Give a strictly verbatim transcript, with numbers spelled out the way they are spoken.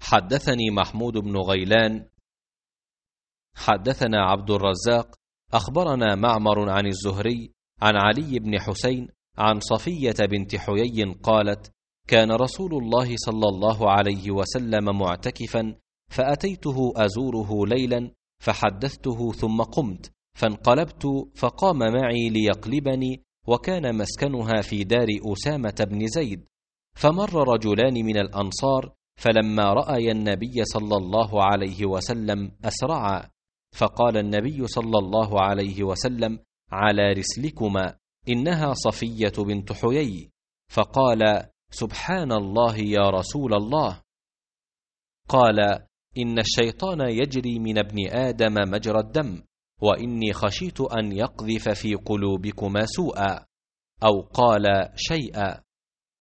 حدثني محمود بن غيلان حدثنا عبد الرزاق أخبرنا معمر عن الزهري عن علي بن حسين عن صفية بنت حيي قالت: كان رسول الله صلى الله عليه وسلم معتكفا، فأتيته أزوره ليلا فحدثته ثم قمت، فانقلبت فقام معي ليقلبني، وكان مسكنها في دار أسامة بن زيد. فمر رجلان من الأنصار، فلما رأي النبي صلى الله عليه وسلم أسرعا، فقال النبي صلى الله عليه وسلم: على رسلكما، إنها صفية بنت حيي. فقال: سبحان الله يا رسول الله. قال: إن الشيطان يجري من ابن آدم مجرى الدم، وإني خشيت أن يقذف في قلوبكما سوءا، أو قال شيئا.